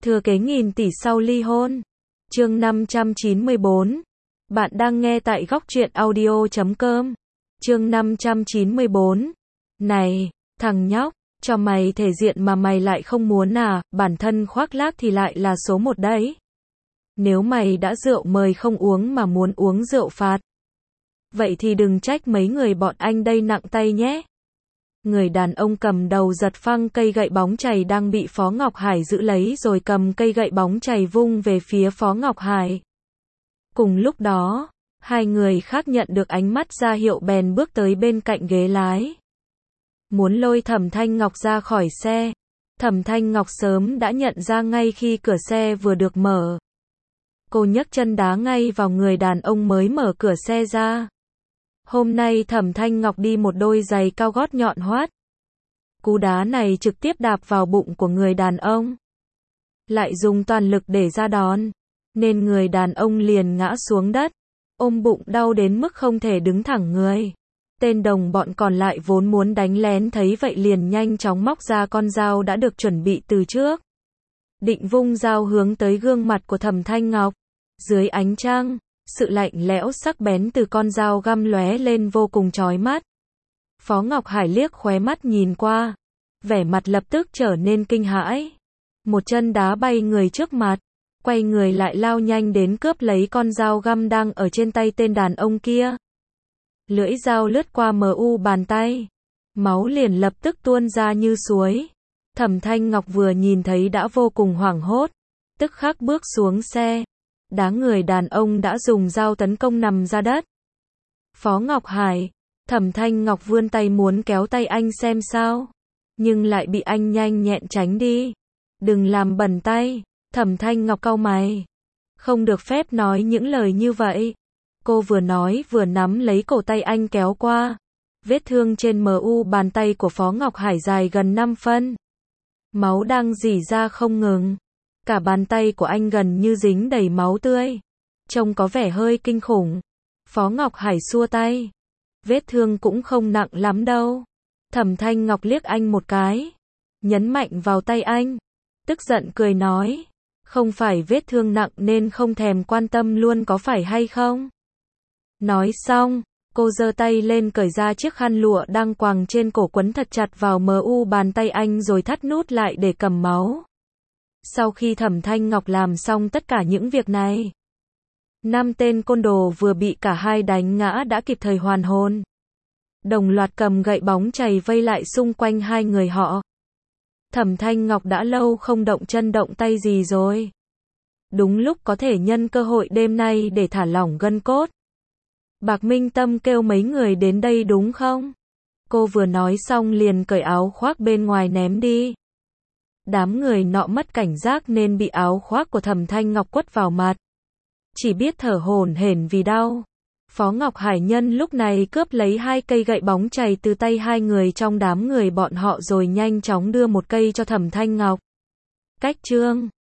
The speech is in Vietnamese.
Thừa kế nghìn tỷ sau ly hôn. Chương 594. Bạn đang nghe tại góc truyện audio.com. Chương 594. Này, thằng nhóc, cho mày thể diện mà mày lại không muốn à, bản thân khoác lác thì lại là số một đấy. Nếu mày đã rượu mời không uống mà muốn uống rượu phạt, vậy thì đừng trách mấy người bọn anh đây nặng tay nhé. Người đàn ông cầm đầu giật phăng cây gậy bóng chày đang bị Phó Ngọc Hải giữ lấy rồi cầm cây gậy bóng chày vung về phía Phó Ngọc Hải. Cùng lúc đó, hai người khác nhận được ánh mắt ra hiệu bèn bước tới bên cạnh ghế lái. Muốn lôi Thẩm Thanh Ngọc ra khỏi xe. Thẩm Thanh Ngọc sớm đã nhận ra ngay khi cửa xe vừa được mở. Cô nhấc chân đá ngay vào người đàn ông mới mở cửa xe ra. Hôm nay Thẩm Thanh Ngọc đi một đôi giày cao gót nhọn hoắt. Cú đá này trực tiếp đạp vào bụng của người đàn ông. Lại dùng toàn lực để ra đòn, nên người đàn ông liền ngã xuống đất, ôm bụng đau đến mức không thể đứng thẳng người. Tên đồng bọn còn lại vốn muốn đánh lén thấy vậy liền nhanh chóng móc ra con dao đã được chuẩn bị từ trước. Định vung dao hướng tới gương mặt của Thẩm Thanh Ngọc. Dưới ánh trăng, sự lạnh lẽo sắc bén từ con dao găm lóe lên vô cùng chói mắt. Phó Ngọc Hải liếc khóe mắt nhìn qua, vẻ mặt lập tức trở nên kinh hãi. Một chân đá bay người trước mặt, quay người lại lao nhanh đến cướp lấy con dao găm đang ở trên tay tên đàn ông kia. Lưỡi dao lướt qua bàn tay, máu liền lập tức tuôn ra như suối. Thẩm Thanh Ngọc vừa nhìn thấy đã vô cùng hoảng hốt, tức khắc bước xuống xe, đá người đàn ông đã dùng dao tấn công nằm ra đất. Phó Ngọc Hải, Thẩm Thanh Ngọc vươn tay muốn kéo tay anh xem sao, nhưng lại bị anh nhanh nhẹn tránh đi. Đừng làm bẩn tay. Thẩm Thanh Ngọc cau mày. Không được phép nói những lời như vậy. Cô vừa nói vừa nắm lấy cổ tay anh kéo qua. Vết thương trên bàn tay của Phó Ngọc Hải dài gần 5 phân. Máu đang rỉ ra không ngừng. Cả bàn tay của anh gần như dính đầy máu tươi. Trông có vẻ hơi kinh khủng. Phó Ngọc Hải xua tay. Vết thương cũng không nặng lắm đâu. Thẩm Thanh Ngọc liếc anh một cái, nhấn mạnh vào tay anh, tức giận cười nói, không phải vết thương nặng nên không thèm quan tâm luôn có phải hay không? Nói xong, cô giơ tay lên cởi ra chiếc khăn lụa đang quàng trên cổ quấn thật chặt vào bàn tay anh rồi thắt nút lại để cầm máu. Sau khi Thẩm Thanh Ngọc làm xong tất cả những việc này, 5 tên côn đồ vừa bị cả hai đánh ngã đã kịp thời hoàn hồn. Đồng loạt cầm gậy bóng chày vây lại xung quanh hai người họ. Thẩm Thanh Ngọc đã lâu không động chân động tay gì rồi. Đúng lúc có thể nhân cơ hội đêm nay để thả lỏng gân cốt. Bạc Minh Tâm kêu mấy người đến đây đúng không? Cô vừa nói xong liền cởi áo khoác bên ngoài ném đi. Đám người nọ mất cảnh giác nên bị áo khoác của Thẩm Thanh Ngọc quất vào mặt. Chỉ biết thở hổn hển vì đau. Phó Ngọc Hải nhân lúc này cướp lấy 2 cây gậy bóng chày từ tay hai người trong đám người bọn họ rồi nhanh chóng đưa một cây cho Thẩm Thanh Ngọc. Cách chương